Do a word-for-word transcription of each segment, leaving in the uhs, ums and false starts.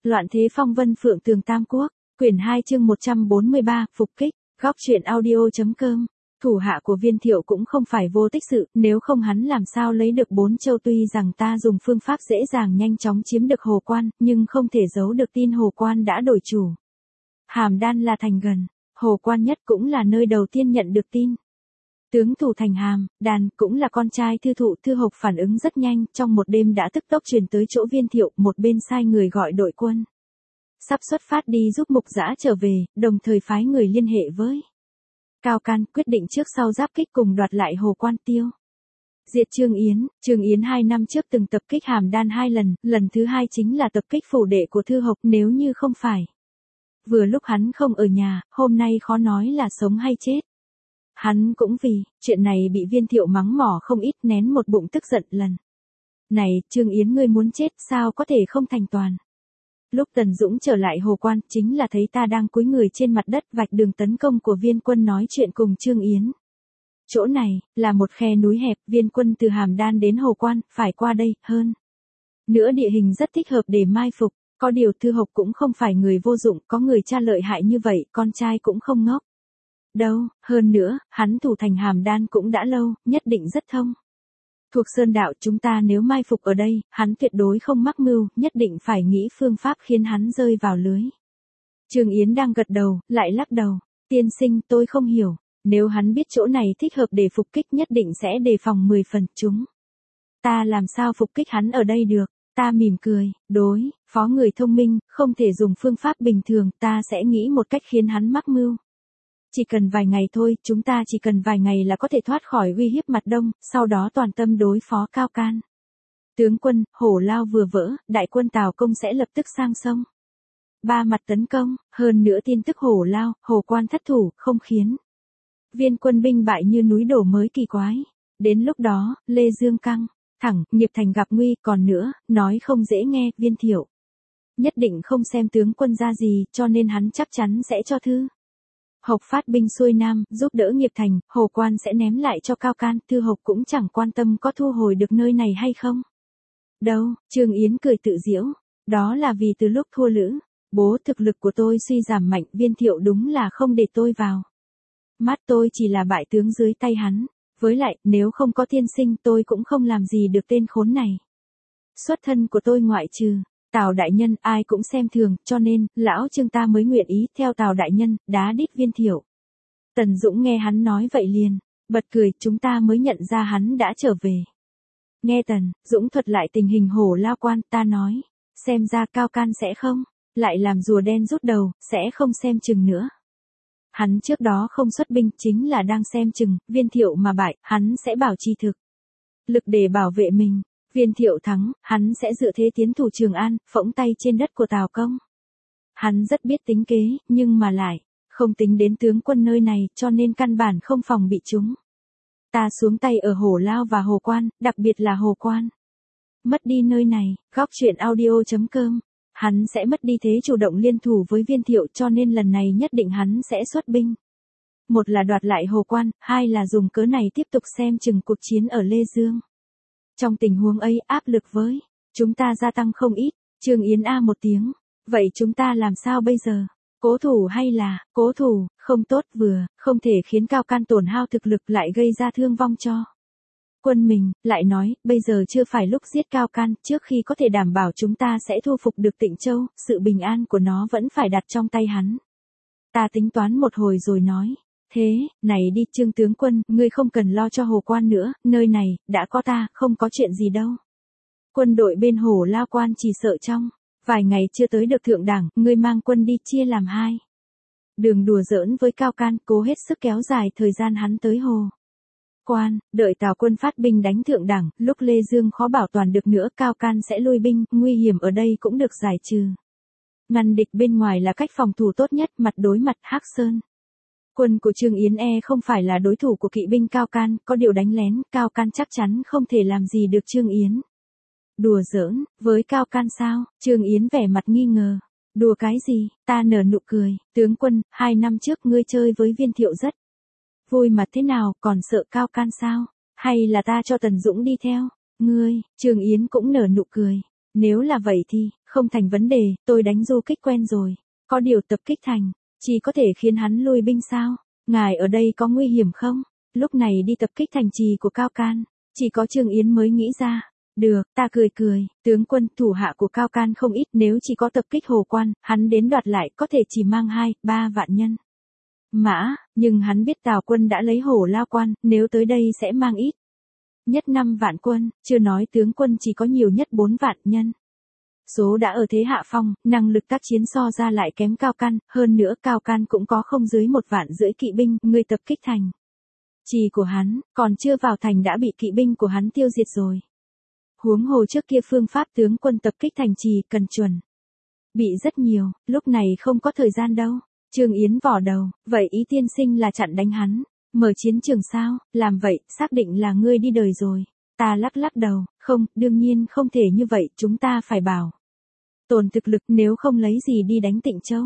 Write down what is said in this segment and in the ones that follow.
Loạn thế phong vân phượng tường tam quốc, quyển hai chương một trăm bốn mươi ba, phục kích, góc truyện audio.com. Thủ hạ của Viên Thiệu cũng không phải vô tích sự, nếu không hắn làm sao lấy được bốn châu. Tuy rằng ta dùng phương pháp dễ dàng nhanh chóng chiếm được Hồ Quan, nhưng không thể giấu được tin Hồ Quan đã đổi chủ. Hàm Đan là thành gần, Hồ Quan nhất cũng là nơi đầu tiên nhận được tin. Tướng thủ thành Hàm Đan cũng là con trai Thư Thụ. Thư Hộc phản ứng rất nhanh, trong một đêm đã tức tốc truyền tới chỗ Viên Thiệu, một bên sai người gọi đội quân sắp xuất phát đi giúp Mục Dã trở về, đồng thời phái người liên hệ với Cao Can, quyết định trước sau giáp kích cùng đoạt lại Hồ Quan tiêu. Diệt Trương Yến. Trương Yến hai năm trước từng tập kích Hàm Đan hai lần, lần thứ hai chính là tập kích phủ đệ của Thư Hộc. Nếu như không phải vừa lúc hắn không ở nhà, hôm nay khó nói là sống hay chết. Hắn cũng vì chuyện này bị Viên Thiệu mắng mỏ không ít, nén một bụng tức giận. Lần này, Trương Yến ngươi muốn chết, sao có thể không thành toàn. Lúc Tần Dũng trở lại Hồ Quan, chính là thấy ta đang cúi người trên mặt đất vạch đường tấn công của Viên quân nói chuyện cùng Trương Yến. Chỗ này, là một khe núi hẹp, Viên quân từ Hàm Đan đến Hồ Quan, phải qua đây, hơn nữa địa hình rất thích hợp để mai phục. Có điều Thư Hộc cũng không phải người vô dụng, có người cha lợi hại như vậy, con trai cũng không ngốc đâu, hơn nữa, hắn thủ thành Hàm Đan cũng đã lâu, nhất định rất thông thuộc sơn đạo. Chúng ta nếu mai phục ở đây, hắn tuyệt đối không mắc mưu, nhất định phải nghĩ phương pháp khiến hắn rơi vào lưới. Trương Yến đang gật đầu, lại lắc đầu. Tiên sinh, tôi không hiểu, nếu hắn biết chỗ này thích hợp để phục kích nhất định sẽ đề phòng mười phần. Chúng ta làm sao phục kích hắn ở đây được? Ta mỉm cười, đối phó người thông minh, không thể dùng phương pháp bình thường, ta sẽ nghĩ một cách khiến hắn mắc mưu. Chỉ cần vài ngày thôi, chúng ta chỉ cần vài ngày là có thể thoát khỏi uy hiếp mặt Đông, sau đó toàn tâm đối phó Cao Can. Tướng quân, Hổ Lao vừa vỡ, đại quân Tào Công sẽ lập tức sang sông ba mặt tấn công, hơn nữa tin tức Hổ Lao, Hồ Quan thất thủ, không khiến Viên quân binh bại như núi đổ mới kỳ quái. Đến lúc đó, Lê Dương căng thẳng, nghiệp thành gặp nguy. Còn nữa, nói không dễ nghe, Viên Thiệu nhất định không xem tướng quân ra gì, cho nên hắn chắc chắn sẽ cho Thư Hộc phát binh xuôi Nam, giúp đỡ nghiệp thành, Hồ Quan sẽ ném lại cho Cao Can. Thư Hộc cũng chẳng quan tâm có thu hồi được nơi này hay không đâu. Trương Yến cười tự giễu, đó là vì từ lúc thua Lữ Bố thực lực của tôi suy giảm mạnh. Viên Thiệu đúng là không để tôi vào mắt, tôi chỉ là bại tướng dưới tay hắn. Với lại, nếu không có tiên sinh tôi cũng không làm gì được tên khốn này. Xuất thân của tôi ngoại trừ Tào đại nhân, ai cũng xem thường, cho nên, lão Trương ta mới nguyện ý theo Tào đại nhân, đá đít Viên Thiệu. Tần Dũng nghe hắn nói vậy liền bật cười, chúng ta mới nhận ra hắn đã trở về. Nghe Tần Dũng thuật lại tình hình Hổ Lao Quan, ta nói, xem ra Cao Can sẽ không lại làm rùa đen rút đầu, sẽ không xem chừng nữa. Hắn trước đó không xuất binh, chính là đang xem chừng, Viên Thiệu mà bại, hắn sẽ bảo trì thực lực để bảo vệ mình. Viên Thiệu thắng, hắn sẽ dựa thế tiến thủ Trường An, phỗng tay trên đất của Tào Công. Hắn rất biết tính kế, nhưng mà lại không tính đến tướng quân nơi này, cho nên căn bản không phòng bị chúng ta xuống tay ở Hổ Lao và Hồ Quan, đặc biệt là Hồ Quan. Mất đi nơi này, góc truyện audio.com, hắn sẽ mất đi thế chủ động liên thủ với Viên Thiệu, cho nên lần này nhất định hắn sẽ xuất binh. Một là đoạt lại Hồ Quan, hai là dùng cớ này tiếp tục xem chừng cuộc chiến ở Lê Dương. Trong tình huống ấy, áp lực với chúng ta gia tăng không ít. Trương Yến a một tiếng, vậy chúng ta làm sao bây giờ? Cố thủ hay là cố thủ? Không tốt, vừa không thể khiến Cao Can tổn hao thực lực lại gây ra thương vong cho quân mình, lại nói, bây giờ chưa phải lúc giết Cao Can, trước khi có thể đảm bảo chúng ta sẽ thu phục được Tịnh Châu, sự bình an của nó vẫn phải đặt trong tay hắn. Ta tính toán một hồi rồi nói, thế, này đi Trương tướng quân, ngươi không cần lo cho Hồ Quan nữa, nơi này, đã có ta, không có chuyện gì đâu. Quân đội bên Hổ Lao Quan chỉ sợ trong vài ngày chưa tới được thượng đẳng, ngươi mang quân đi chia làm hai đường đùa giỡn với Cao Can, cố hết sức kéo dài thời gian hắn tới Hồ Quan, đợi Tào quân phát binh đánh thượng đẳng, lúc Lê Dương khó bảo toàn được nữa, Cao Can sẽ lui binh, nguy hiểm ở đây cũng được giải trừ. Ngăn địch bên ngoài là cách phòng thủ tốt nhất, mặt đối mặt Hắc Sơn. Quân của Trương Yến e không phải là đối thủ của kỵ binh Cao Can, có điều đánh lén, Cao Can chắc chắn không thể làm gì được Trương Yến. Đùa giỡn, với Cao Can sao? Trương Yến vẻ mặt nghi ngờ. Đùa cái gì? Ta nở nụ cười, tướng quân, hai năm trước ngươi chơi với Viên Thiệu rất vui mà thế nào, còn sợ Cao Can sao? Hay là ta cho Tần Dũng đi theo? Ngươi, Trương Yến cũng nở nụ cười. Nếu là vậy thì, không thành vấn đề, tôi đánh du kích quen rồi. Có điều tập kích thành, chỉ có thể khiến hắn lui binh sao? Ngài ở đây có nguy hiểm không? Lúc này đi tập kích thành trì của Cao Can, chỉ có Trương Yến mới nghĩ ra. Được, ta cười cười, tướng quân thủ hạ của Cao Can không ít, nếu chỉ có tập kích Hồ Quan, hắn đến đoạt lại có thể chỉ mang hai, ba vạn nhân mã, nhưng hắn biết Tào quân đã lấy Hổ Lao Quan, nếu tới đây sẽ mang ít nhất năm vạn quân, chưa nói tướng quân chỉ có nhiều nhất bốn vạn nhân. Số đã ở thế hạ phong, năng lực tác chiến so ra lại kém Cao Can, hơn nữa Cao Can cũng có không dưới một vạn rưỡi kỵ binh, người tập kích thành trì của hắn, còn chưa vào thành đã bị kỵ binh của hắn tiêu diệt rồi. Huống hồ trước kia phương pháp tướng quân tập kích thành trì cần chuẩn bị rất nhiều, lúc này không có thời gian đâu. Trương Yến vò đầu, vậy ý tiên sinh là chặn đánh hắn, mở chiến trường sao? Làm vậy, xác định là ngươi đi đời rồi. Ta lắc lắc đầu, không, đương nhiên không thể như vậy, chúng ta phải bảo tồn thực lực, nếu không lấy gì đi đánh Tịnh Châu.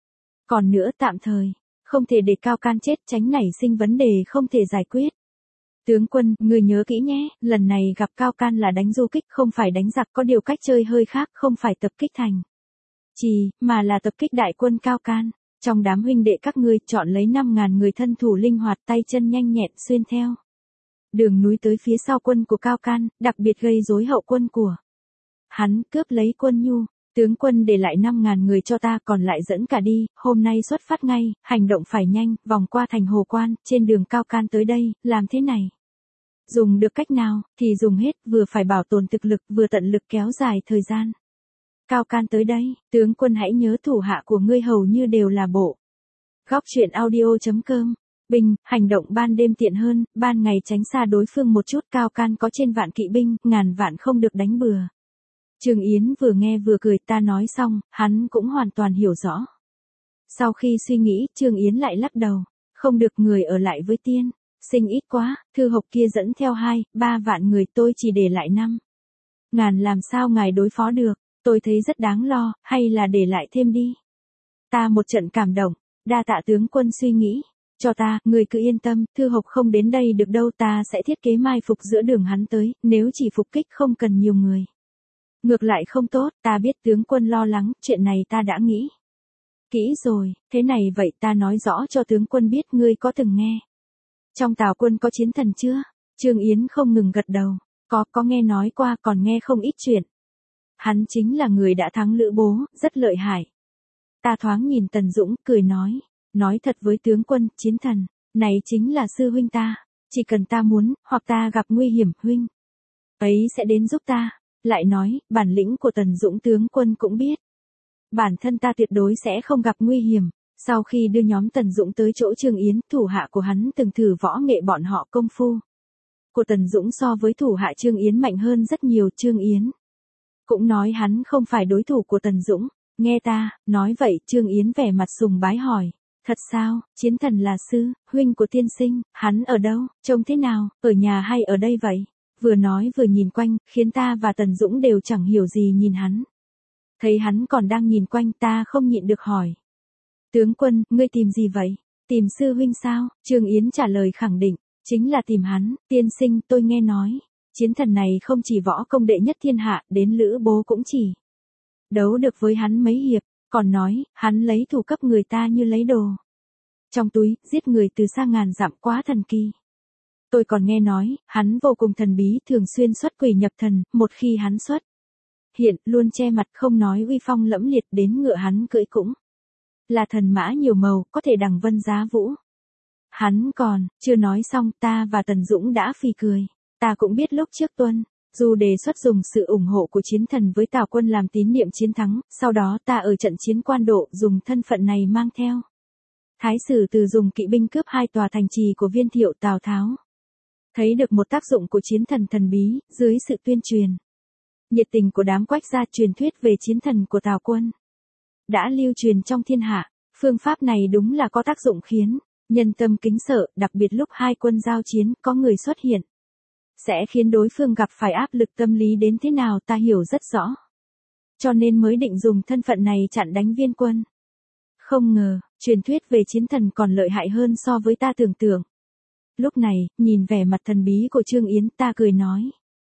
Còn nữa, tạm thời không thể để Cao Can chết, tránh nảy sinh vấn đề không thể giải quyết. Tướng quân, người nhớ kỹ nhé, lần này gặp Cao Can là đánh du kích, không phải đánh giặc, có điều cách chơi hơi khác, không phải tập kích thành trì, mà là tập kích đại quân Cao Can. Trong đám huynh đệ các ngươi, chọn lấy năm ngàn người thân thủ linh hoạt, tay chân nhanh nhẹn, xuyên theo đường núi tới phía sau quân của Cao Can, đặc biệt gây rối hậu quân của hắn, cướp lấy quân nhu. Tướng quân để lại năm ngàn người cho ta, còn lại dẫn cả đi, hôm nay xuất phát ngay, hành động phải nhanh, vòng qua thành Hồ Quan, trên đường Cao Can tới đây, làm thế này. Dùng được cách nào, thì dùng hết, vừa phải bảo tồn thực lực, vừa tận lực kéo dài thời gian. Cao Can tới đây, tướng quân hãy nhớ thủ hạ của ngươi hầu như đều là bộ. Góc truyện audio.com. Binh, hành động ban đêm tiện hơn, ban ngày tránh xa đối phương một chút. Cao Can có trên vạn kỵ binh, ngàn vạn không được đánh bừa. Trương Yến vừa nghe vừa cười, ta nói xong, hắn cũng hoàn toàn hiểu rõ. Sau khi suy nghĩ, Trương Yến lại lắc đầu, không được, người ở lại với tiên sinh ít quá, thư hộc kia dẫn theo hai, ba vạn người, tôi chỉ để lại năm ngàn, làm sao ngài đối phó được, tôi thấy rất đáng lo, hay là để lại thêm đi. Ta một trận cảm động, đa tạ tướng quân suy nghĩ cho ta, người cứ yên tâm, thư hộc không đến đây được đâu, ta sẽ thiết kế mai phục giữa đường hắn tới, nếu chỉ phục kích không cần nhiều người. Ngược lại không tốt, ta biết tướng quân lo lắng, chuyện này ta đã nghĩ kỹ rồi, thế này vậy ta nói rõ cho tướng quân biết, ngươi có từng nghe trong Tào quân có chiến thần chưa? Trương Yến không ngừng gật đầu, có, có nghe nói qua, còn nghe không ít chuyện. Hắn chính là người đã thắng Lữ Bố, rất lợi hại. Ta thoáng nhìn Tần Dũng, cười nói, nói thật với tướng quân, chiến thần này chính là sư huynh ta, chỉ cần ta muốn, hoặc ta gặp nguy hiểm, huynh ấy sẽ đến giúp ta. Lại nói, bản lĩnh của Tần Dũng tướng quân cũng biết. Bản thân ta tuyệt đối sẽ không gặp nguy hiểm. Sau khi đưa nhóm Tần Dũng tới chỗ Trương Yến, thủ hạ của hắn từng thử võ nghệ, bọn họ công phu của Tần Dũng so với thủ hạ Trương Yến mạnh hơn rất nhiều. Trương Yến cũng nói hắn không phải đối thủ của Tần Dũng. Nghe ta, nói vậy, Trương Yến vẻ mặt sùng bái hỏi, thật sao, chiến thần là sư, huynh của tiên sinh, hắn ở đâu, trông thế nào, ở nhà hay ở đây vậy? Vừa nói vừa nhìn quanh, khiến ta và Tần Dũng đều chẳng hiểu gì nhìn hắn. Thấy hắn còn đang nhìn quanh, ta không nhịn được hỏi. Tướng quân, ngươi tìm gì vậy? Tìm sư huynh sao? Trương Yến trả lời khẳng định, chính là tìm hắn, tiên sinh, tôi nghe nói. Chiến thần này không chỉ võ công đệ nhất thiên hạ, đến Lữ Bố cũng chỉ đấu được với hắn mấy hiệp, còn nói, hắn lấy thủ cấp người ta như lấy đồ trong túi, giết người từ xa ngàn dặm, quá thần kỳ. Tôi còn nghe nói, hắn vô cùng thần bí, thường xuyên xuất quỷ nhập thần, một khi hắn xuất hiện, luôn che mặt, không nói uy phong lẫm liệt, đến ngựa hắn cưỡi cũng là thần mã nhiều màu, có thể đằng vân giá vũ. Hắn còn, chưa nói xong, ta và Tần Dũng đã phì cười. Ta cũng biết lúc trước Tuân Du đề xuất dùng sự ủng hộ của chiến thần với Tào quân làm tín niệm chiến thắng, sau đó ta ở trận chiến Quan Độ dùng thân phận này mang theo Thái Sử Từ dùng kỵ binh cướp hai tòa thành trì của Viên Thiệu. Tào Tháo thấy được một tác dụng của chiến thần thần bí, dưới sự tuyên truyền nhiệt tình của đám Quách gia, truyền thuyết về chiến thần của Tào quân đã lưu truyền trong thiên hạ. Phương pháp này đúng là có tác dụng khiến nhân tâm kính sợ, đặc biệt lúc hai quân giao chiến, có người xuất hiện sẽ khiến đối phương gặp phải áp lực tâm lý đến thế nào ta hiểu rất rõ. Cho nên mới định dùng thân phận này chặn đánh Viên quân. Không ngờ, truyền thuyết về chiến thần còn lợi hại hơn so với ta tưởng tượng. Lúc này, nhìn vẻ mặt thần bí của Trương Yến, ta cười nói.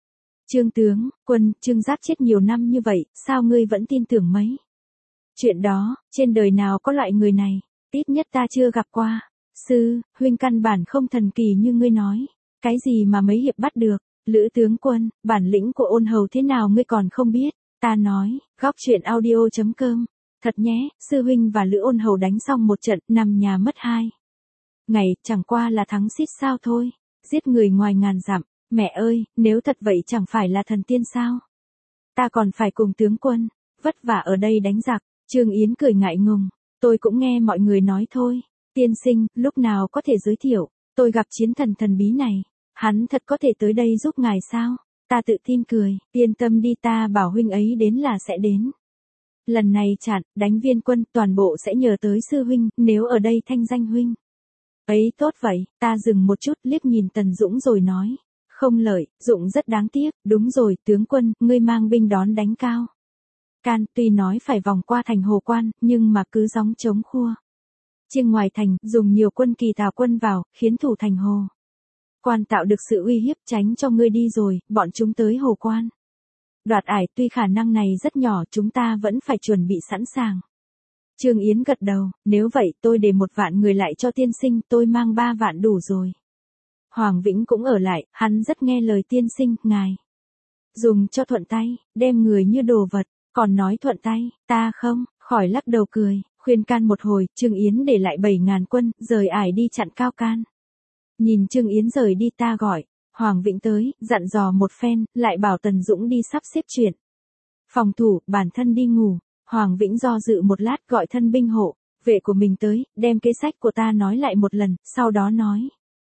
Trương tướng, quân, Trương Giác chết nhiều năm như vậy, sao ngươi vẫn tin tưởng mấy? Chuyện đó, trên đời nào có loại người này, ít nhất ta chưa gặp qua. Sư, huynh căn bản không thần kỳ như ngươi nói. Cái gì mà mấy hiệp bắt được? Lữ tướng quân, bản lĩnh của ôn hầu thế nào ngươi còn không biết? Ta nói, góc chuyện audio chấm com. Thật nhé, sư huynh và Lữ ôn hầu đánh xong một trận, nằm nhà mất hai ngày, chẳng qua là thắng xít sao thôi. Giết người ngoài ngàn dặm, mẹ ơi, nếu thật vậy chẳng phải là thần tiên sao? Ta còn phải cùng tướng quân, vất vả ở đây đánh giặc. Trương Yến cười ngại ngùng, tôi cũng nghe mọi người nói thôi. Tiên sinh, lúc nào có thể giới thiệu, tôi gặp chiến thần thần bí này, hắn thật có thể tới đây giúp ngài sao? Ta tự tin cười, yên tâm đi, ta bảo huynh ấy đến là sẽ đến. Lần này chặn, đánh Viên Quân, toàn bộ sẽ nhờ tới sư huynh, nếu ở đây thanh danh huynh ấy tốt vậy. Ta dừng một chút, liếc nhìn Tần Dũng rồi nói, không lợi, Dũng rất đáng tiếc. Đúng rồi, tướng quân, ngươi mang binh đón đánh Cao Can, tuy nói phải vòng qua thành Hồ Quan, nhưng mà cứ gióng chống khua chiêng ngoài thành, dùng nhiều quân kỳ tào quân vào, khiến thủ thành Hồ Quan tạo được sự uy hiếp, tránh cho ngươi đi rồi, bọn chúng tới Hồ Quan đoạt ải, tuy khả năng này rất nhỏ, chúng ta vẫn phải chuẩn bị sẵn sàng. Trương Yến gật đầu, nếu vậy tôi để một vạn người lại cho tiên sinh, tôi mang ba vạn đủ rồi. Hoàng Vĩnh cũng ở lại, hắn rất nghe lời tiên sinh, ngài dùng cho thuận tay, đem người như đồ vật, còn nói thuận tay, ta không, khỏi lắc đầu cười, khuyên can một hồi, Trương Yến để lại bảy ngàn quân, rời ải đi chặn Cao Can. Nhìn Trương Yến rời đi ta gọi Hoàng Vĩnh tới, dặn dò một phen, lại bảo Tần Dũng đi sắp xếp chuyện phòng thủ, bản thân đi ngủ. Hoàng Vĩnh do dự một lát, gọi thân binh hộ vệ của mình tới, đem kế sách của ta nói lại một lần, sau đó nói,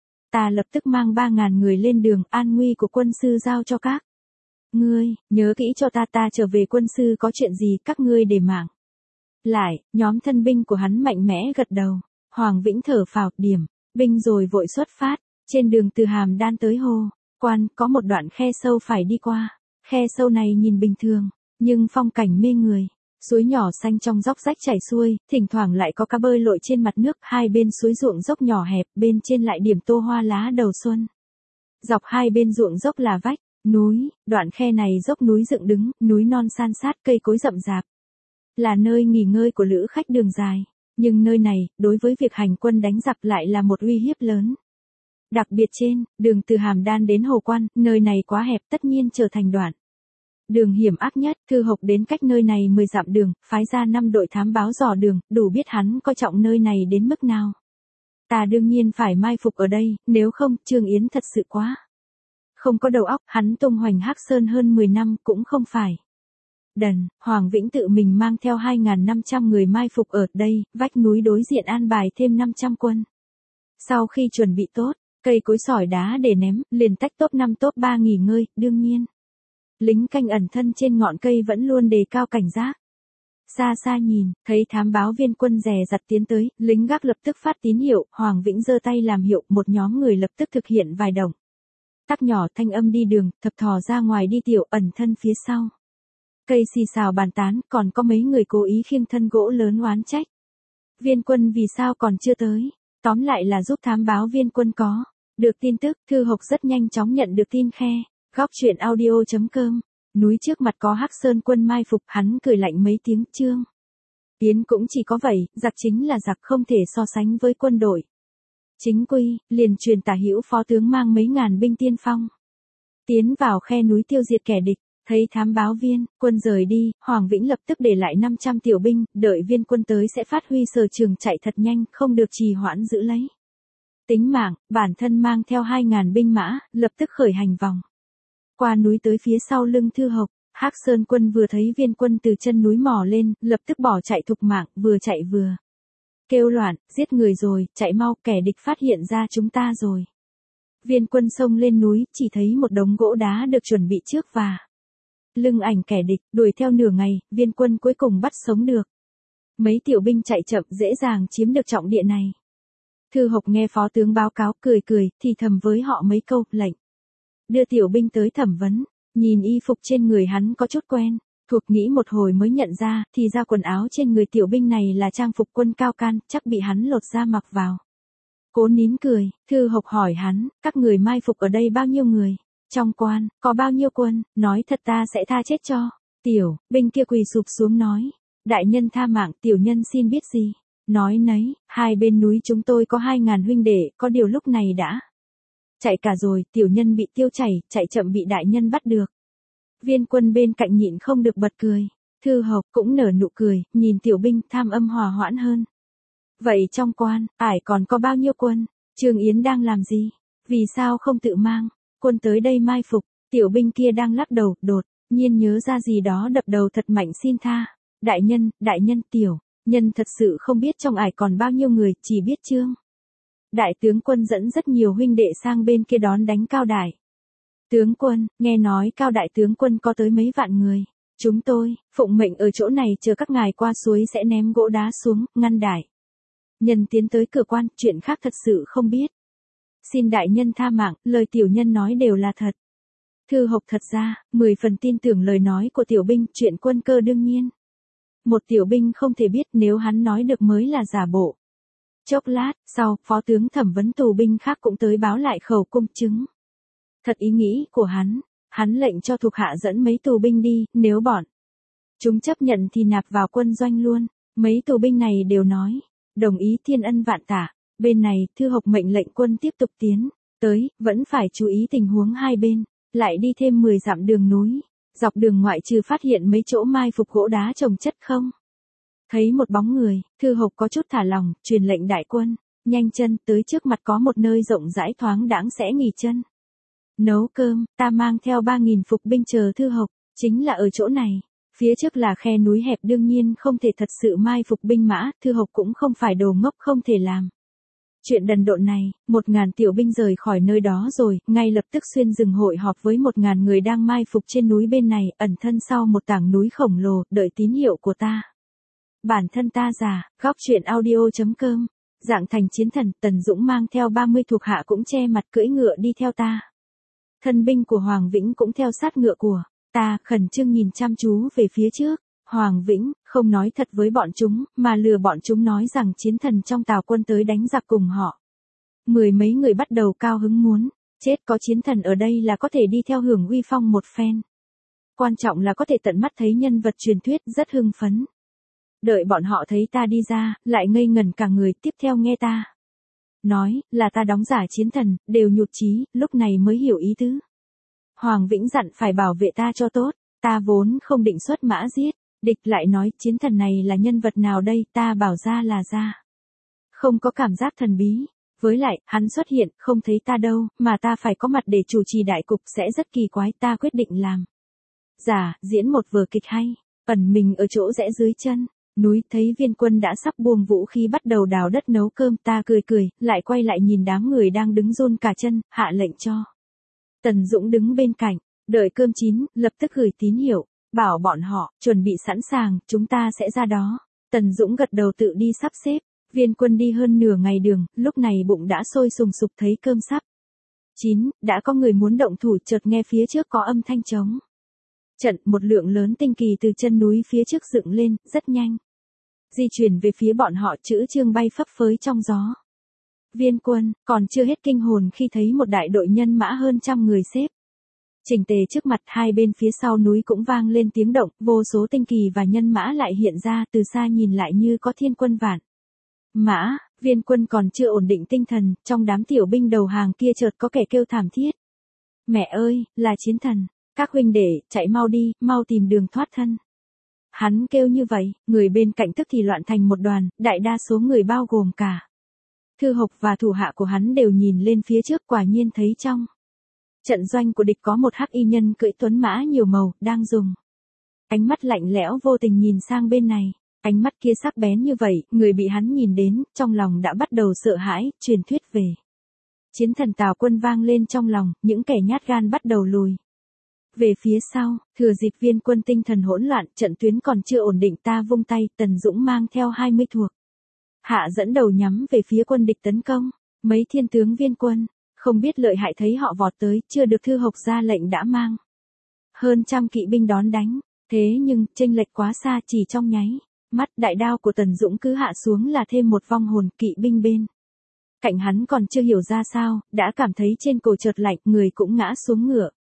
ta lập tức mang ba ngàn người lên đường, an nguy của quân sư giao cho các ngươi, nhớ kỹ cho ta, ta trở về quân sư có chuyện gì các ngươi để mạng lại. Nhóm thân binh của hắn mạnh mẽ gật đầu. Hoàng Vĩnh thở phào, điểm binh rồi vội xuất phát. Trên đường từ Hàm Đan tới Hồ Quan, có một đoạn khe sâu phải đi qua. Khe sâu này nhìn bình thường, nhưng phong cảnh mê người. Suối nhỏ xanh trong dốc rách chảy xuôi, thỉnh thoảng lại có cá bơi lội trên mặt nước, hai bên suối ruộng dốc nhỏ hẹp, bên trên lại điểm tô hoa lá đầu xuân. Dọc hai bên ruộng dốc là vách núi, đoạn khe này dốc núi dựng đứng, núi non san sát, cây cối rậm rạp. Là nơi nghỉ ngơi của lữ khách đường dài, nhưng nơi này, đối với việc hành quân đánh giặc lại là một uy hiếp lớn. Đặc biệt trên, đường từ Hàm Đan đến Hồ Quan, nơi này quá hẹp, tất nhiên trở thành đoạn đường hiểm ác nhất. Thư Hộc đến cách nơi này mười dặm đường, phái ra năm đội thám báo dò đường, đủ biết hắn coi trọng nơi này đến mức nào. Ta đương nhiên phải mai phục ở đây, nếu không, Trương Yến thật sự quá không có đầu óc, hắn tung hoành Hắc Sơn hơn mười năm cũng không phải đần. Hoàng Vĩnh tự mình mang theo hai nghìn năm trăm người mai phục ở đây, vách núi đối diện an bài thêm năm trăm quân. Sau khi chuẩn bị tốt, cây cối sỏi đá để ném, liền tách top năm top ba nghỉ ngơi, đương nhiên. Lính canh ẩn thân trên ngọn cây vẫn luôn đề cao cảnh giác. Xa xa nhìn, thấy thám báo Viên Quân dè dặt tiến tới, lính gác lập tức phát tín hiệu, Hoàng Vĩnh giơ tay làm hiệu, một nhóm người lập tức thực hiện vài động tác nhỏ, thanh âm đi đường, thập thò ra ngoài đi tiểu, ẩn thân phía sau. Cây xì xào bàn tán, còn có mấy người cố ý khiêng thân gỗ lớn oán trách. Viên Quân vì sao còn chưa tới? Tóm lại là giúp thám báo Viên Quân có được tin tức. Thư Hộc rất nhanh chóng nhận được tin khe. Góc chuyện audio chấm com. Núi trước mặt có Hắc Sơn quân mai phục, hắn cười lạnh mấy tiếng. Trương Yến cũng chỉ có vậy, giặc chính là giặc, không thể so sánh với quân đội chính quy. Liền truyền Tả Hữu phó tướng mang mấy ngàn binh tiên phong tiến vào khe núi tiêu diệt kẻ địch. Thấy thám báo Viên Quân rời đi, Hoàng Vĩnh lập tức để lại năm trăm tiểu binh, đợi Viên Quân tới sẽ phát huy sở trường chạy thật nhanh, không được trì hoãn giữ lấy tính mạng. Bản thân mang theo hai ngàn binh mã, lập tức khởi hành vòng qua núi tới phía sau lưng Thư Hộc. Hắc Sơn quân vừa thấy Viên Quân từ chân núi mò lên, lập tức bỏ chạy thục mạng, vừa chạy vừa kêu loạn, giết người rồi, chạy mau, kẻ địch phát hiện ra chúng ta rồi. Viên Quân xông lên núi, chỉ thấy một đống gỗ đá được chuẩn bị trước và lưng ảnh kẻ địch, đuổi theo nửa ngày, Viên Quân cuối cùng bắt sống được. Mấy tiểu binh chạy chậm, dễ dàng chiếm được trọng địa này. Thư Hộc nghe phó tướng báo cáo, cười cười, thì thầm với họ mấy câu, lệnh đưa tiểu binh tới thẩm vấn. Nhìn y phục trên người hắn có chút quen, thuộc nghĩ một hồi mới nhận ra, thì ra quần áo trên người tiểu binh này là trang phục quân Cao Can, chắc bị hắn lột ra mặc vào. Cố nín cười, Thư Hộc hỏi hắn, các người mai phục ở đây bao nhiêu người? Trong quan, có bao nhiêu quân, nói thật ta sẽ tha chết cho. Tiểu binh kia quỳ sụp xuống nói, đại nhân tha mạng, tiểu nhân xin biết gì. Nói nấy, hai bên núi chúng tôi có hai ngàn huynh đệ, có điều lúc này đã chạy cả rồi, tiểu nhân bị tiêu chảy, chạy chậm bị đại nhân bắt được. Viên quân bên cạnh nhịn không được bật cười. Thư Hộc cũng nở nụ cười, nhìn tiểu binh tham âm hòa hoãn hơn. Vậy trong quan, ải còn có bao nhiêu quân? Trương Yến đang làm gì? Vì sao không tự mang quân tới đây mai phục? Tiểu binh kia đang lắc đầu, đột nhiên nhớ ra gì đó đập đầu thật mạnh xin tha. Đại nhân, đại nhân, tiểu nhân thật sự không biết trong ải còn bao nhiêu người, chỉ biết Trương đại tướng quân dẫn rất nhiều huynh đệ sang bên kia đón đánh Cao đại tướng quân, nghe nói Cao đại tướng quân có tới mấy vạn người. Chúng tôi, phụng mệnh ở chỗ này chờ các ngài qua suối sẽ ném gỗ đá xuống, ngăn đại nhân tiến tới cửa quan, chuyện khác thật sự không biết. Xin đại nhân tha mạng, lời tiểu nhân nói đều là thật. Thư Hộc thật ra, mười phần tin tưởng lời nói của tiểu binh, chuyện quân cơ đương nhiên. Một tiểu binh không thể biết nếu hắn nói được mới là giả bộ. Chốc lát, sau, phó tướng thẩm vấn tù binh khác cũng tới báo lại khẩu cung chứng. Thật ý nghĩ của hắn, hắn lệnh cho thuộc hạ dẫn mấy tù binh đi, nếu bọn chúng chấp nhận thì nạp vào quân doanh luôn. Mấy tù binh này đều nói, đồng ý thiên ân vạn tạ. Bên này, Thư Hộc mệnh lệnh quân tiếp tục tiến tới, vẫn phải chú ý tình huống hai bên, lại đi thêm mười dặm đường núi. Dọc đường ngoại trừ phát hiện mấy chỗ mai phục gỗ đá trồng chất không thấy một bóng người, Thư Hộc có chút thả lòng, truyền lệnh đại quân, nhanh chân tới trước mặt có một nơi rộng rãi thoáng đãng sẽ nghỉ chân. Nấu cơm, ta mang theo ba nghìn phục binh chờ Thư Hộc, chính là ở chỗ này. Phía trước là khe núi hẹp đương nhiên không thể thật sự mai phục binh mã, Thư Hộc cũng không phải đồ ngốc không thể làm. Chuyện đần độn này, một ngàn tiểu binh rời khỏi nơi đó rồi, ngay lập tức xuyên rừng hội họp với một ngàn người đang mai phục trên núi bên này, ẩn thân sau một tảng núi khổng lồ, đợi tín hiệu của ta. Bản thân ta già, góc truyện audio.com, dạng thành chiến thần, Tần Dũng mang theo ba mươi thuộc hạ cũng che mặt cưỡi ngựa đi theo ta. Thân binh của Hoàng Vĩnh cũng theo sát ngựa của ta, khẩn trương nhìn chăm chú về phía trước. Hoàng Vĩnh, không nói thật với bọn chúng, mà lừa bọn chúng nói rằng chiến thần trong Tào quân tới đánh giặc cùng họ. Mười mấy người bắt đầu cao hứng muốn chết, có chiến thần ở đây là có thể đi theo hưởng uy phong một phen. Quan trọng là có thể tận mắt thấy nhân vật truyền thuyết, rất hưng phấn. Đợi bọn họ thấy ta đi ra, lại ngây ngẩn cả người, tiếp theo nghe ta nói là ta đóng giả chiến thần, đều nhụt chí, lúc này mới hiểu ý tứ. Hoàng Vĩnh dặn phải bảo vệ ta cho tốt, ta vốn không định xuất mã giết. Địch lại nói chiến thần này là nhân vật nào đây, ta bảo ra là ra. Không có cảm giác thần bí. Với lại, hắn xuất hiện, không thấy ta đâu, mà ta phải có mặt để chủ trì đại cục sẽ rất kỳ quái, ta quyết định làm. Giả, diễn một vở kịch hay, ẩn mình ở chỗ rẽ dưới chân. Núi thấy viên quân đã sắp buông vũ khí bắt đầu đào đất nấu cơm, ta cười cười, lại quay lại nhìn đám người đang đứng run cả chân, hạ lệnh cho. Tần Dũng đứng bên cạnh, đợi cơm chín, lập tức gửi tín hiệu. Bảo bọn họ, chuẩn bị sẵn sàng, chúng ta sẽ ra đó. Tần Dũng gật đầu tự đi sắp xếp. Viên quân đi hơn nửa ngày đường, lúc này bụng đã sôi sùng sục thấy cơm sắp chín, đã có người muốn động thủ, chợt nghe phía trước có âm thanh trống trận, một lượng lớn tinh kỳ từ chân núi phía trước dựng lên, rất nhanh. Di chuyển về phía bọn họ, chữ Trương bay phấp phới trong gió. Viên quân, còn chưa hết kinh hồn khi thấy một đại đội nhân mã hơn trăm người xếp chỉnh tề trước mặt, hai bên phía sau núi cũng vang lên tiếng động, vô số tinh kỳ và nhân mã lại hiện ra, từ xa nhìn lại như có thiên quân vạn mã. Viên quân còn chưa ổn định tinh thần, trong đám tiểu binh đầu hàng kia chợt có kẻ kêu thảm thiết. Mẹ ơi, là chiến thần, các huynh đệ, chạy mau đi, mau tìm đường thoát thân. Hắn kêu như vậy, người bên cạnh tức thì loạn thành một đoàn, đại đa số người bao gồm cả Thư Hộc và thủ hạ của hắn đều nhìn lên phía trước, quả nhiên thấy trong trận doanh của địch có một hắc y nhân cưỡi tuấn mã nhiều màu, đang dùng ánh mắt lạnh lẽo vô tình nhìn sang bên này. Ánh mắt kia sắc bén như vậy, người bị hắn nhìn đến, trong lòng đã bắt đầu sợ hãi, truyền thuyết về chiến thần Tào quân vang lên trong lòng, những kẻ nhát gan bắt đầu lùi về phía sau. Thừa dịp viên quân tinh thần hỗn loạn, trận tuyến còn chưa ổn định, ta vung tay, Tần Dũng mang theo hai mươi thuộc hạ dẫn đầu nhắm về phía quân địch tấn công. Mấy thiên tướng viên quân không biết lợi hại thấy họ vọt tới, chưa được Thư Hộc ra lệnh đã mang hơn trăm kỵ binh đón đánh. Thế nhưng, chênh lệch quá xa, chỉ trong nháy mắt, đại đao của Tần Dũng cứ hạ xuống là thêm một vong hồn. Kỵ binh bên cạnh hắn còn chưa hiểu ra sao, đã cảm thấy trên cổ chợt lạnh, người cũng ngã xuống ngựa.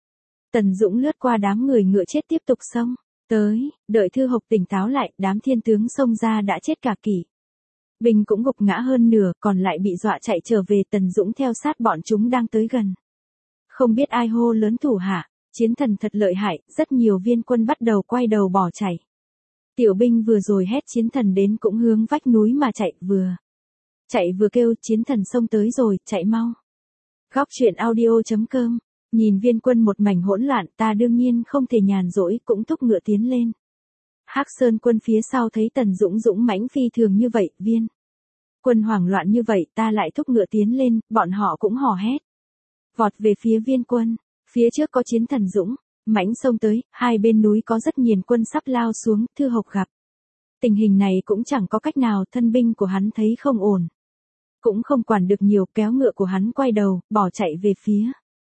Tần Dũng lướt qua đám người ngựa chết tiếp tục xông tới, đợi Thư Hộc tỉnh táo lại, đám thiên tướng xông ra đã chết cả kỷ. Binh cũng gục ngã hơn nửa, còn lại bị dọa chạy trở về. Tần Dũng theo sát bọn chúng đang tới gần. Không biết ai hô lớn thủ hạ, chiến thần thật lợi hại, rất nhiều viên quân bắt đầu quay đầu bỏ chạy. Tiểu binh vừa rồi hét chiến thần đến cũng hướng vách núi mà chạy, vừa chạy vừa kêu chiến thần xông tới rồi, chạy mau. Góc truyện audio chấm com. Nhìn viên quân một mảnh hỗn loạn, ta đương nhiên không thể nhàn rỗi, cũng thúc ngựa tiến lên. Hắc Sơn quân phía sau thấy Tần Dũng dũng mãnh phi thường như vậy, viên quân hoảng loạn như vậy, ta lại thúc ngựa tiến lên, bọn họ cũng hò hét. Vọt về phía viên quân, phía trước có chiến thần Dũng mãnh xông tới, hai bên núi có rất nhiều quân sắp lao xuống. Thư Hộc gặp tình hình này cũng chẳng có cách nào, thân binh của hắn thấy không ổn, cũng không quản được nhiều, kéo ngựa của hắn quay đầu, bỏ chạy về phía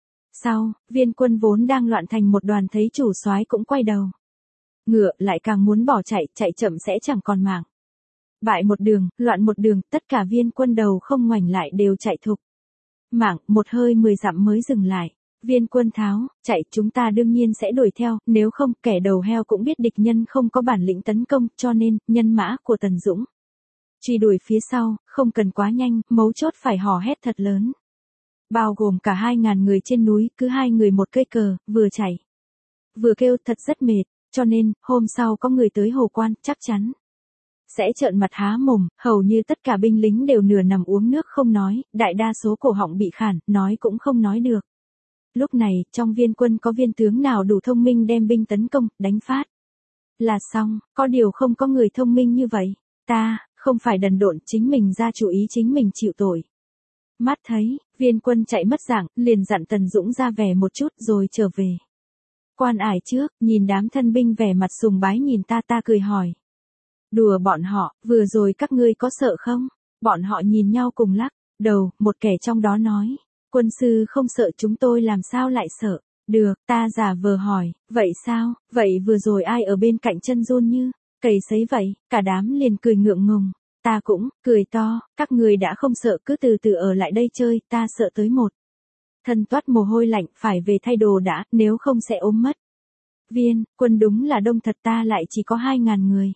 sau. Viên quân vốn đang loạn thành một đoàn thấy chủ soái cũng quay đầu. Ngựa lại càng muốn bỏ chạy, chạy chậm sẽ chẳng còn mạng. Bại một đường, loạn một đường, tất cả viên quân đầu không ngoảnh lại đều chạy thục mạng, một hơi mười dặm mới dừng lại. Viên quân tháo, chạy, chúng ta đương nhiên sẽ đuổi theo, nếu không, kẻ đầu heo cũng biết địch nhân không có bản lĩnh tấn công, cho nên, nhân mã của Tần Dũng truy đuổi phía sau, không cần quá nhanh, mấu chốt phải hò hét thật lớn. Bao gồm cả hai ngàn người trên núi, cứ hai người một cây cờ, vừa chạy vừa kêu, thật rất mệt, cho nên, hôm sau có người tới Hồ Quan, chắc chắn sẽ trợn mặt há mồm. Hầu như tất cả binh lính đều nửa nằm uống nước không nói, đại đa số cổ họng bị khản, nói cũng không nói được. Lúc này, trong viên quân có viên tướng nào đủ thông minh đem binh tấn công, đánh phát là xong, có điều không có người thông minh như vậy. Ta, không phải đần độn, chính mình ra chủ ý chính mình chịu tội. Mắt thấy, viên quân chạy mất dạng, liền dặn Tần Dũng ra vẻ một chút rồi trở về quan ải trước, nhìn đám thân binh vẻ mặt sùng bái nhìn ta ta cười hỏi. Đùa bọn họ, vừa rồi các ngươi có sợ không? Bọn họ nhìn nhau cùng lắc đầu, một kẻ trong đó nói. Quân sư không sợ, chúng tôi làm sao lại sợ? Được, ta giả vờ hỏi, vậy sao? Vậy vừa rồi ai ở bên cạnh chân run như cầy sấy vậy? Cả đám liền cười ngượng ngùng. Ta cũng cười to, các người đã không sợ cứ từ từ ở lại đây chơi, ta sợ tới một thân toát mồ hôi lạnh, phải về thay đồ đã, nếu không sẽ ốm mất. Viên quân đúng là đông thật, ta lại chỉ có hai ngàn người.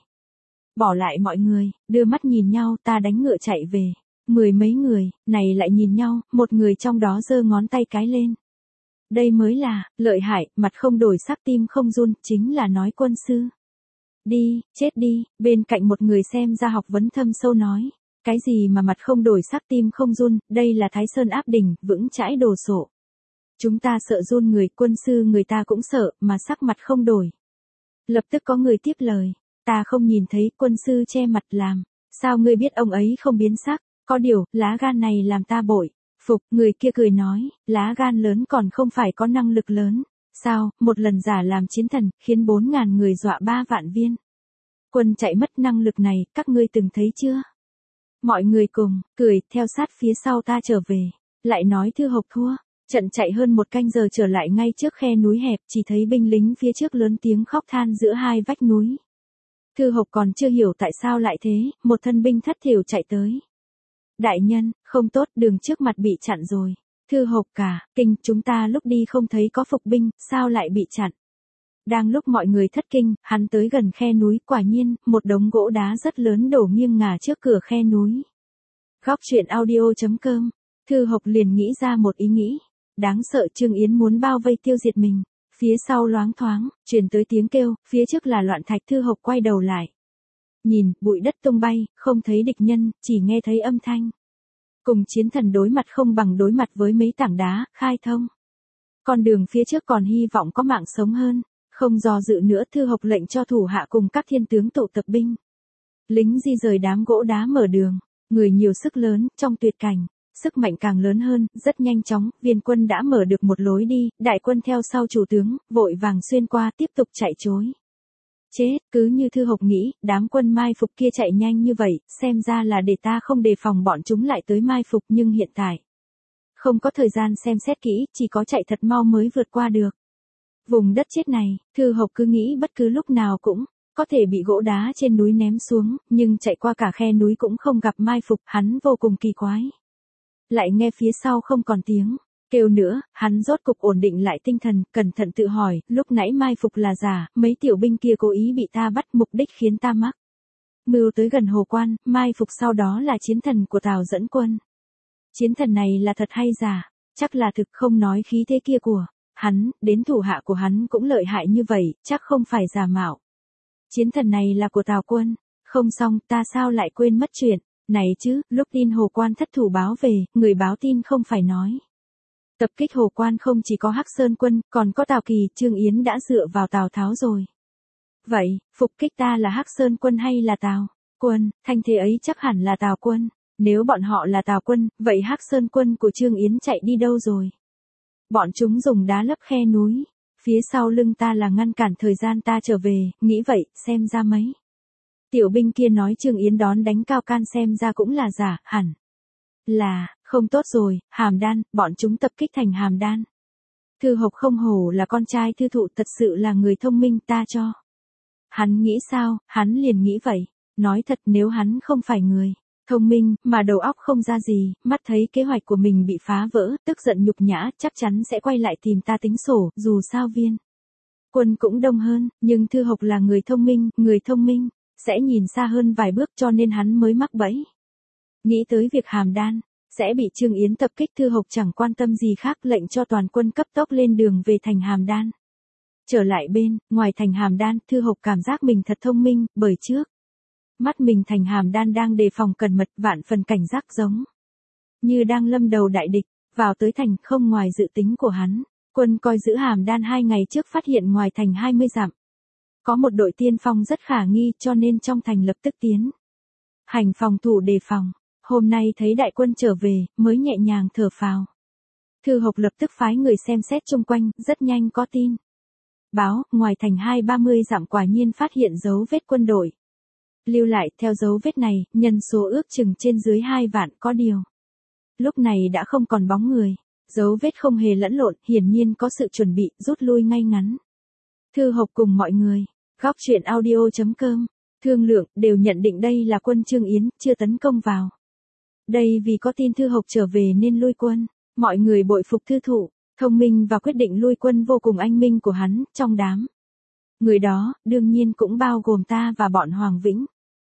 Bỏ lại mọi người, đưa mắt nhìn nhau, ta đánh ngựa chạy về. Mười mấy người, này lại nhìn nhau, một người trong đó giơ ngón tay cái lên. Đây mới là, lợi hại, mặt không đổi sắc tim không run, chính là nói quân sư. Đi, chết đi, bên cạnh một người xem ra học vấn thâm sâu nói. Cái gì mà mặt không đổi sắc tim không run, đây là Thái Sơn áp đỉnh, vững chãi đồ sộ. Chúng ta sợ run người, quân sư người ta cũng sợ, mà sắc mặt không đổi. Lập tức có người tiếp lời. Ta không nhìn thấy, quân sư che mặt làm. Sao ngươi biết ông ấy không biến sắc? Có điều, lá gan này làm ta bội phục. Người kia cười nói, lá gan lớn còn không phải có năng lực lớn. Sao, một lần giả làm chiến thần, khiến bốn ngàn người dọa ba vạn viên quân chạy mất, năng lực này, các ngươi từng thấy chưa? Mọi người cùng cười, theo sát phía sau ta trở về. Lại nói Thư Hộc thua. Trận chạy hơn một canh giờ trở lại ngay trước khe núi hẹp, chỉ thấy binh lính phía trước lớn tiếng khóc than giữa hai vách núi. Thư Hộc còn chưa hiểu tại sao lại thế, một thân binh thất thểu chạy tới. Đại nhân, không tốt, đường trước mặt bị chặn rồi. Thư Hộc cả, kinh, chúng ta lúc đi không thấy có phục binh, sao lại bị chặn? Đang lúc mọi người thất kinh, hắn tới gần khe núi, quả nhiên, một đống gỗ đá rất lớn đổ nghiêng ngả trước cửa khe núi. Góc truyện audio chấm com. Thư Hộc liền nghĩ ra một ý nghĩ. Đáng sợ, Trương Yến muốn bao vây tiêu diệt mình. Phía sau loáng thoáng, truyền tới tiếng kêu, phía trước là loạn thạch. Thư Hộc quay đầu lại. Nhìn, bụi đất tung bay, không thấy địch nhân, chỉ nghe thấy âm thanh. Cùng chiến thần đối mặt không bằng đối mặt với mấy tảng đá, khai thông. Con đường phía trước còn hy vọng có mạng sống hơn. Không do dự nữa, Thư Hộc lệnh cho thủ hạ cùng các thiên tướng tụ tập binh. Lính di rời đám gỗ đá mở đường. Người nhiều sức lớn, trong tuyệt cảnh. Sức mạnh càng lớn hơn, rất nhanh chóng, viên quân đã mở được một lối đi, đại quân theo sau chủ tướng, vội vàng xuyên qua tiếp tục chạy trối. Chết, cứ như Thư Hộc nghĩ, đám quân mai phục kia chạy nhanh như vậy, xem ra là để ta không đề phòng bọn chúng lại tới mai phục, nhưng hiện tại không có thời gian xem xét kỹ, chỉ có chạy thật mau mới vượt qua được. Vùng đất chết này, Thư Hộc cứ nghĩ bất cứ lúc nào cũng có thể bị gỗ đá trên núi ném xuống, nhưng chạy qua cả khe núi cũng không gặp mai phục, hắn vô cùng kỳ quái. Lại nghe phía sau không còn tiếng Kêu nữa, hắn rốt cục ổn định lại tinh thần, cẩn thận tự hỏi, lúc nãy mai phục là giả, mấy tiểu binh kia cố ý bị ta bắt, mục đích khiến ta mắc mưu tới gần Hồ Quan, mai phục sau đó là chiến thần của Tào dẫn quân. Chiến thần này là thật hay giả? Chắc là thực, không nói khí thế kia của hắn, đến thủ hạ của hắn cũng lợi hại như vậy, chắc không phải giả mạo. Chiến thần này là của Tào quân. Không xong, ta sao lại quên mất chuyện này chứ, lúc tin Hồ Quan thất thủ báo về, người báo tin không phải nói. Tập kích Hồ Quan không chỉ có Hắc Sơn quân, còn có Tào Kỳ, Trương Yến đã dựa vào Tào Tháo rồi. Vậy, phục kích ta là Hắc Sơn quân hay là Tào quân? Thanh thế ấy chắc hẳn là Tào quân. Nếu bọn họ là Tào quân, vậy Hắc Sơn quân của Trương Yến chạy đi đâu rồi? Bọn chúng dùng đá lấp khe núi. Phía sau lưng ta là ngăn cản thời gian ta trở về, nghĩ vậy, xem ra mấy tiểu binh kia nói Trương Yến đón đánh Cao Can xem ra cũng là giả, hẳn là, không tốt rồi, Hàm Đan, bọn chúng tập kích thành Hàm Đan. Thư Hộc không hổ là con trai Thư Thụ, thật sự là người thông minh, ta cho hắn nghĩ sao, hắn liền nghĩ vậy. Nói thật, nếu hắn không phải người thông minh, mà đầu óc không ra gì, mắt thấy kế hoạch của mình bị phá vỡ, tức giận nhục nhã, chắc chắn sẽ quay lại tìm ta tính sổ, dù sao viên quân cũng đông hơn, nhưng Thư Hộc là người thông minh, người thông minh sẽ nhìn xa hơn vài bước, cho nên hắn mới mắc bẫy. Nghĩ tới việc Hàm Đan sẽ bị Trương Yến tập kích, Thư Hộc chẳng quan tâm gì khác, lệnh cho toàn quân cấp tốc lên đường về thành Hàm Đan. Trở lại bên ngoài thành Hàm Đan, Thư Hộc cảm giác mình thật thông minh, bởi trước mắt mình thành Hàm Đan đang đề phòng cẩn mật, vạn phần cảnh giác, giống như đang lâm đầu đại địch. Vào tới thành, không ngoài dự tính của hắn, quân coi giữ Hàm Đan hai ngày trước phát hiện ngoài thành hai mươi dặm có một đội tiên phong rất khả nghi, cho nên trong thành lập tức tiến hành phòng thủ đề phòng. Hôm nay thấy đại quân trở về, mới nhẹ nhàng thở phào. Thư Hộc lập tức phái người xem xét chung quanh, rất nhanh có tin báo, ngoài thành hai ba mươi dặm quả nhiên phát hiện dấu vết quân đội lưu lại. Theo dấu vết này, nhân số ước chừng trên dưới hai vạn, có điều lúc này đã không còn bóng người. Dấu vết không hề lẫn lộn, hiển nhiên có sự chuẩn bị, rút lui ngay ngắn. Thư Hộc cùng mọi người, góc truyện audio chấm com, thương lượng, đều nhận định đây là quân Trương Yến, chưa tấn công vào đây, vì có tin Thư Hộc trở về nên lui quân. Mọi người bội phục Thư Thụ, thông minh và quyết định lui quân vô cùng anh minh của hắn. Trong đám người đó, đương nhiên cũng bao gồm ta và bọn Hoàng Vĩnh.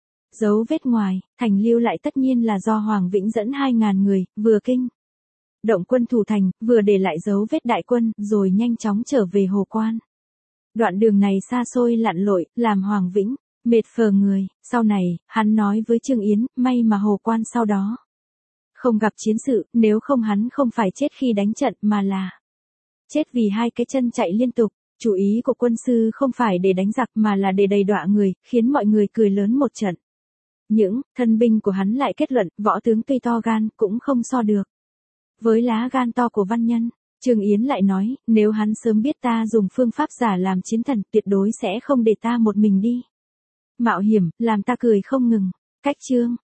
Dấu vết ngoài thành lưu lại tất nhiên là do Hoàng Vĩnh dẫn hai ngàn người, vừa kinh động quân thủ thành, vừa để lại dấu vết đại quân, rồi nhanh chóng trở về Hồ Quan. Đoạn đường này xa xôi lặn lội, làm Hoàng Vĩnh mệt phờ người. Sau này, hắn nói với Trương Yến, may mà Hồ Quan sau đó không gặp chiến sự, nếu không hắn không phải chết khi đánh trận, mà là chết vì hai cái chân chạy liên tục. Chủ ý của quân sư không phải để đánh giặc, mà là để đầy đọa người, khiến mọi người cười lớn một trận. Những thân binh của hắn lại kết luận, võ tướng tuy to gan, cũng không so được với lá gan to của văn nhân. Trương Yến lại nói, nếu hắn sớm biết ta dùng phương pháp giả làm chiến thần, tuyệt đối sẽ không để ta một mình đi mạo hiểm, làm ta cười không ngừng. Cách chương